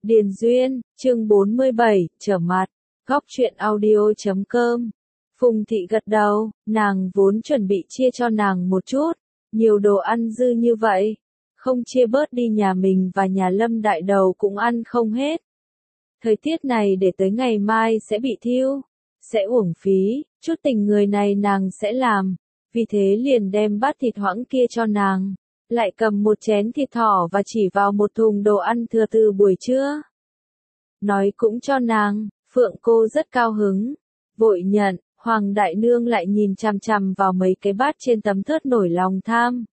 Điền Duyên, chương 47, trở mặt, góc truyện audio.com. Phùng Thị gật đầu, nàng vốn chuẩn bị chia cho nàng một chút, nhiều đồ ăn dư như vậy, không chia bớt đi nhà mình và nhà Lâm Đại Đầu cũng ăn không hết. Thời tiết này để tới ngày mai sẽ bị thiêu, sẽ uổng phí, chút tình người này nàng sẽ làm, vì thế liền đem bát thịt hoãng kia cho nàng, lại cầm một chén thịt thỏ và chỉ vào một thùng đồ ăn thừa từ buổi trưa. Nói cũng cho nàng, Phượng cô rất cao hứng, vội nhận, Hoàng Đại Nương lại nhìn chằm chằm vào mấy cái bát trên tấm thớt nổi lòng tham.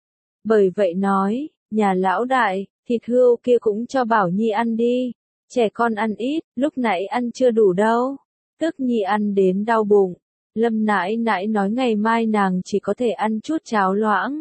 Bởi vậy nói, nhà lão đại, thịt hươu kia cũng cho Bảo Nhi ăn đi, trẻ con ăn ít, lúc nãy ăn chưa đủ đâu, tức Nhi ăn đến đau bụng. Lâm nãi nãi nói ngày mai nàng chỉ có thể ăn chút cháo loãng.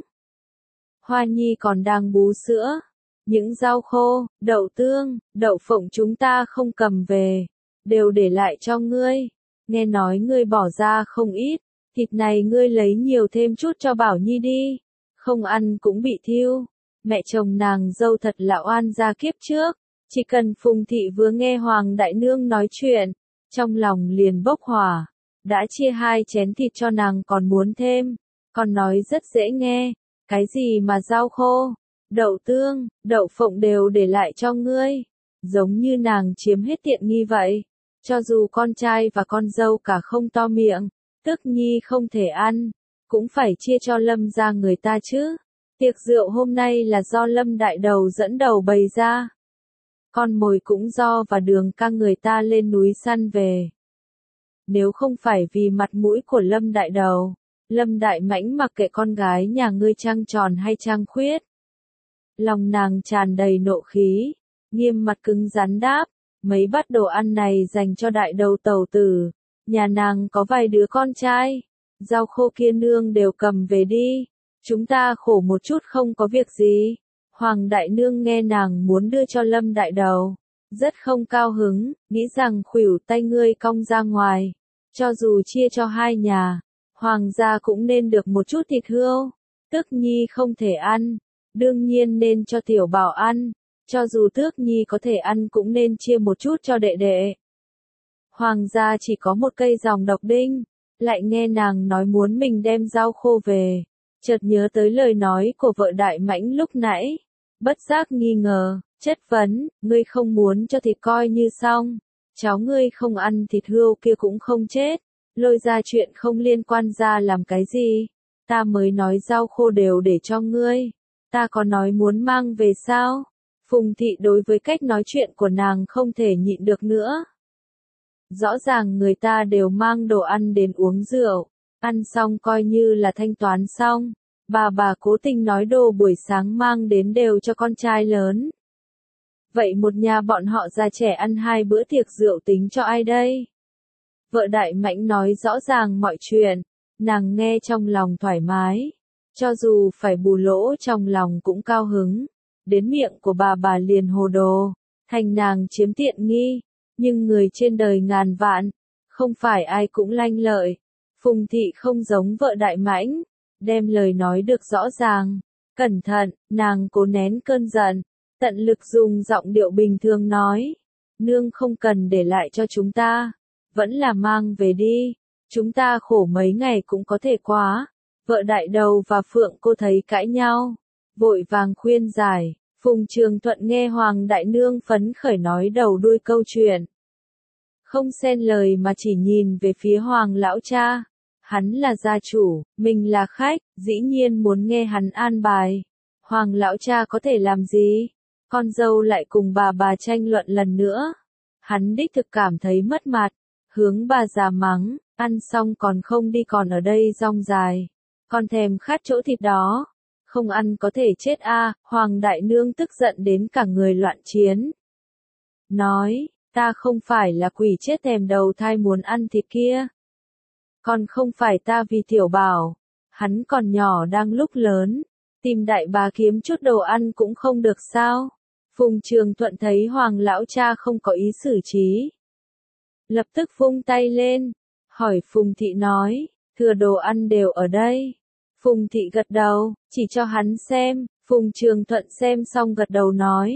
Hoa Nhi còn đang bú sữa, những rau khô, đậu tương, đậu phộng chúng ta không cầm về, đều để lại cho ngươi. Nghe nói ngươi bỏ ra không ít, thịt này ngươi lấy nhiều thêm chút cho Bảo Nhi đi, không ăn cũng bị thiêu. Mẹ chồng nàng dâu thật là oan gia kiếp trước, chỉ cần Phùng Thị vừa nghe Hoàng Đại Nương nói chuyện, trong lòng liền bốc hỏa, đã chia 2 chén thịt cho nàng còn muốn thêm, còn nói rất dễ nghe, cái gì mà rau khô, đậu tương, đậu phộng đều để lại cho ngươi, giống như nàng chiếm hết tiện nghi vậy. Cho dù con trai và con dâu cả không to miệng, tức Nhi không thể ăn, cũng phải chia cho Lâm gia người ta chứ. Tiệc rượu hôm nay là do Lâm Đại Đầu dẫn đầu bày ra. Con mồi cũng do và Đường ca người ta lên núi săn về. Nếu không phải vì mặt mũi của Lâm Đại Đầu, Lâm Đại Mãnh mặc kệ con gái nhà ngươi trăng tròn hay trăng khuyết. Lòng nàng tràn đầy nộ khí, nghiêm mặt cứng rắn đáp. Mấy bát đồ ăn này dành cho Đại Đầu tẩu tử, nhà nàng có vài đứa con trai, rau khô kia nương đều cầm về đi, chúng ta khổ một chút không có việc gì. Hoàng Đại Nương nghe nàng muốn đưa cho Lâm Đại Đầu, rất không cao hứng, nghĩ rằng khuỷu tay ngươi cong ra ngoài, cho dù chia cho 2 nhà, Hoàng gia cũng nên được một chút thịt hươu, tức Nhi không thể ăn, đương nhiên nên cho Tiểu Bảo ăn. Cho dù Tước Nhi có thể ăn cũng nên chia một chút cho đệ đệ. Hoàng gia chỉ có một cây dòng độc đinh, lại nghe nàng nói muốn mình đem rau khô về, chợt nhớ tới lời nói của vợ Đại Mãnh lúc nãy, bất giác nghi ngờ, chất vấn, ngươi không muốn cho thịt coi như xong, cháu ngươi không ăn thịt hươu kia cũng không chết, lôi ra chuyện không liên quan ra làm cái gì, ta mới nói rau khô đều để cho ngươi, ta có nói muốn mang về sao? Phùng Thị đối với cách nói chuyện của nàng không thể nhịn được nữa. Rõ ràng người ta đều mang đồ ăn đến uống rượu, ăn xong coi như là thanh toán xong, bà cố tình nói đồ buổi sáng mang đến đều cho con trai lớn. Vậy một nhà bọn họ già trẻ ăn 2 bữa tiệc rượu tính cho ai đây? Vợ Đại Mãnh nói rõ ràng mọi chuyện, nàng nghe trong lòng thoải mái, cho dù phải bù lỗ trong lòng cũng cao hứng. Đến miệng của bà liền hồ đồ, thành nàng chiếm tiện nghi, nhưng người trên đời ngàn vạn, không phải ai cũng lanh lợi. Phùng Thị không giống vợ Đại Mãnh, đem lời nói được rõ ràng, cẩn thận, nàng cố nén cơn giận, tận lực dùng giọng điệu bình thường nói, nương không cần để lại cho chúng ta, vẫn là mang về đi, chúng ta khổ mấy ngày cũng có thể quá. Vợ Đại Đầu và Phượng cô thấy cãi nhau, vội vàng khuyên giải. Phùng Trường Thuận nghe Hoàng Đại Nương phấn khởi nói đầu đuôi câu chuyện, không xen lời mà chỉ nhìn về phía Hoàng lão cha. Hắn là gia chủ, mình là khách, dĩ nhiên muốn nghe hắn an bài. Hoàng lão cha có thể làm gì? Con dâu lại cùng bà tranh luận lần nữa. Hắn đích thực cảm thấy mất mặt, hướng bà già mắng, ăn xong còn không đi còn ở đây rong dài, còn thèm khát chỗ thịt đó. Không ăn có thể chết a. Hoàng Đại Nương tức giận đến cả người loạn chiến. Nói, ta không phải là quỷ chết thèm đầu thai muốn ăn thịt kia. Còn không phải ta vì Tiểu Bảo, hắn còn nhỏ đang lúc lớn, tìm đại bà kiếm chút đồ ăn cũng không được sao. Phùng Trường Thuận thấy Hoàng lão cha không có ý xử trí, lập tức vung tay lên, hỏi Phùng Thị nói, thừa đồ ăn đều ở đây. Phùng Thị gật đầu, chỉ cho hắn xem, Phùng Trường Thuận xem xong gật đầu nói,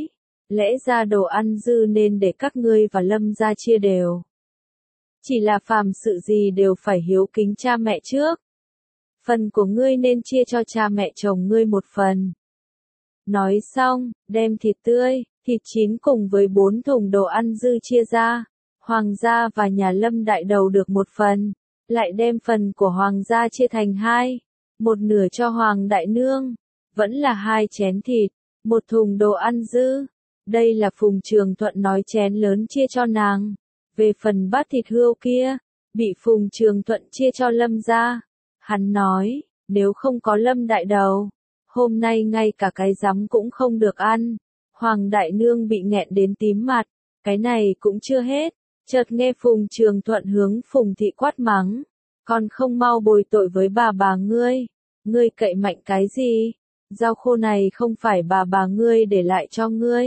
Lẽ ra đồ ăn dư nên để các ngươi và Lâm gia chia đều. Chỉ là phàm sự gì đều phải hiếu kính cha mẹ trước. Phần của ngươi nên chia cho cha mẹ chồng ngươi một phần. Nói xong, đem thịt tươi, thịt chín cùng với 4 thùng đồ ăn dư chia ra. Hoàng gia và nhà Lâm đại đầu được một phần, lại đem phần của Hoàng gia chia thành 2. Một nửa cho Hoàng đại nương, vẫn là 2 chén thịt, 1 thùng đồ ăn dư. Đây là Phùng Trường Thuận nói chén lớn chia cho nàng. Về phần bát thịt hươu kia, bị Phùng Trường Thuận chia cho Lâm gia. Hắn nói, nếu không có Lâm đại đầu, hôm nay ngay cả cái rắm cũng không được ăn. Hoàng đại nương bị nghẹn đến tím mặt, cái này cũng chưa hết. Chợt nghe Phùng Trường Thuận hướng Phùng thị quát mắng, còn không mau bồi tội với bà ngươi cậy mạnh cái gì? Rau khô này không phải bà ngươi để lại cho ngươi.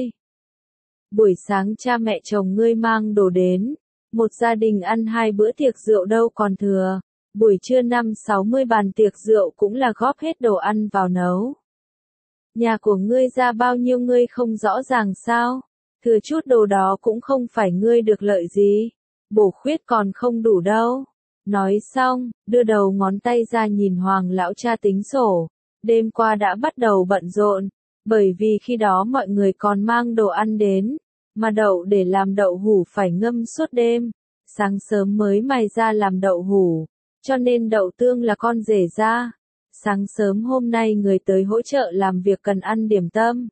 Buổi sáng cha mẹ chồng ngươi mang đồ đến, một gia đình ăn 2 bữa tiệc rượu đâu còn thừa, buổi trưa 50-60 bàn tiệc rượu cũng là góp hết đồ ăn vào nấu. Nhà của ngươi ra bao nhiêu ngươi không rõ ràng sao? Thừa chút đồ đó cũng không phải ngươi được lợi gì, bổ khuyết còn không đủ đâu. Nói xong, đưa đầu ngón tay ra nhìn Hoàng lão cha tính sổ, đêm qua đã bắt đầu bận rộn, bởi vì khi đó mọi người còn mang đồ ăn đến, mà đậu để làm đậu hủ phải ngâm suốt đêm, sáng sớm mới mài ra làm đậu hủ, cho nên đậu tương là con rể ra. Sáng sớm hôm nay người tới hỗ trợ làm việc cần ăn điểm tâm.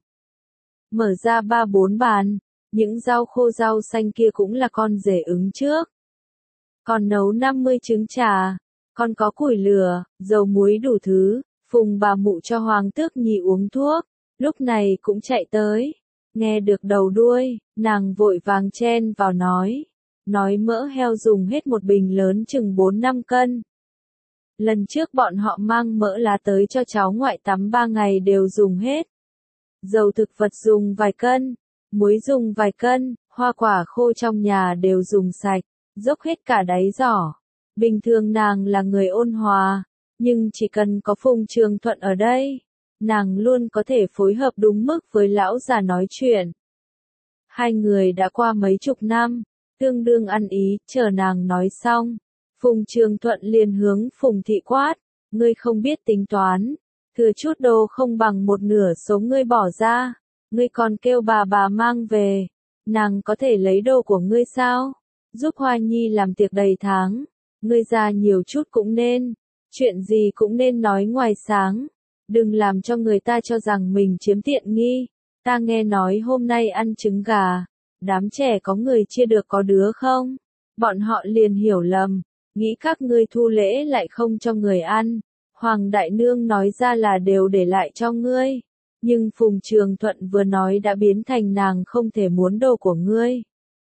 Mở ra 3-4 bàn, những rau khô rau xanh kia cũng là con rể ứng trước. Còn nấu 50 trứng trà, còn có củi lửa, dầu muối đủ thứ, Phùng bà mụ cho Hoàng Tước Nhi uống thuốc, lúc này cũng chạy tới. Nghe được đầu đuôi, nàng vội vàng chen vào nói mỡ heo dùng hết một bình lớn chừng 4-5 cân. Lần trước bọn họ mang mỡ lá tới cho cháu ngoại tắm 3 ngày đều dùng hết. Dầu thực vật dùng vài cân, muối dùng vài cân, hoa quả khô trong nhà đều dùng sạch, dốc hết cả đáy giỏ. Bình thường nàng là người ôn hòa, nhưng chỉ cần có Phùng Trường Thuận ở đây, nàng luôn có thể phối hợp đúng mức với lão già nói chuyện. Hai người đã qua mấy chục năm, tương đương ăn ý, chờ nàng nói xong. Phùng Trường Thuận liền hướng Phùng thị quát, ngươi không biết tính toán, thừa chút đồ không bằng một nửa số ngươi bỏ ra, ngươi còn kêu bà mang về, nàng có thể lấy đồ của ngươi sao? Giúp Hoa Nhi làm tiệc đầy tháng, ngươi ra nhiều chút cũng nên, chuyện gì cũng nên nói ngoài sáng, đừng làm cho người ta cho rằng mình chiếm tiện nghi. Ta nghe nói hôm nay ăn trứng gà, đám trẻ có người chia được có đứa không? Bọn họ liền hiểu lầm, nghĩ các ngươi thu lễ lại không cho người ăn. Hoàng đại nương nói ra là đều để lại cho ngươi, nhưng Phùng Trường Thuận vừa nói đã biến thành nàng không thể muốn đồ của ngươi.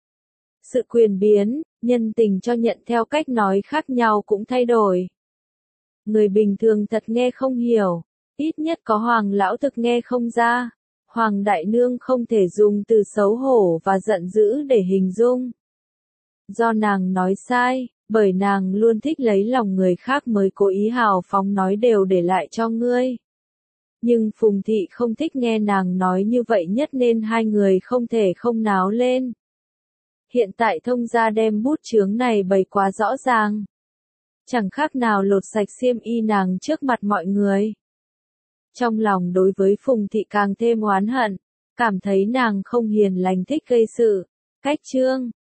Sự quyền biến, nhân tình cho nhận theo cách nói khác nhau cũng thay đổi. Người bình thường thật nghe không hiểu, ít nhất có Hoàng lão thực nghe không ra. Hoàng đại nương không thể dùng từ xấu hổ và giận dữ để hình dung. Do nàng nói sai, bởi nàng luôn thích lấy lòng người khác mới cố ý hào phóng nói đều để lại cho ngươi. Nhưng Phùng thị không thích nghe nàng nói như vậy nhất nên hai người không thể không náo lên. Hiện tại thông gia đem bút chướng này bày quá rõ ràng. Chẳng khác nào lột sạch xiêm y nàng trước mặt mọi người. Trong lòng đối với Phùng thị càng thêm oán hận, cảm thấy nàng không hiền lành thích gây sự. Cách chương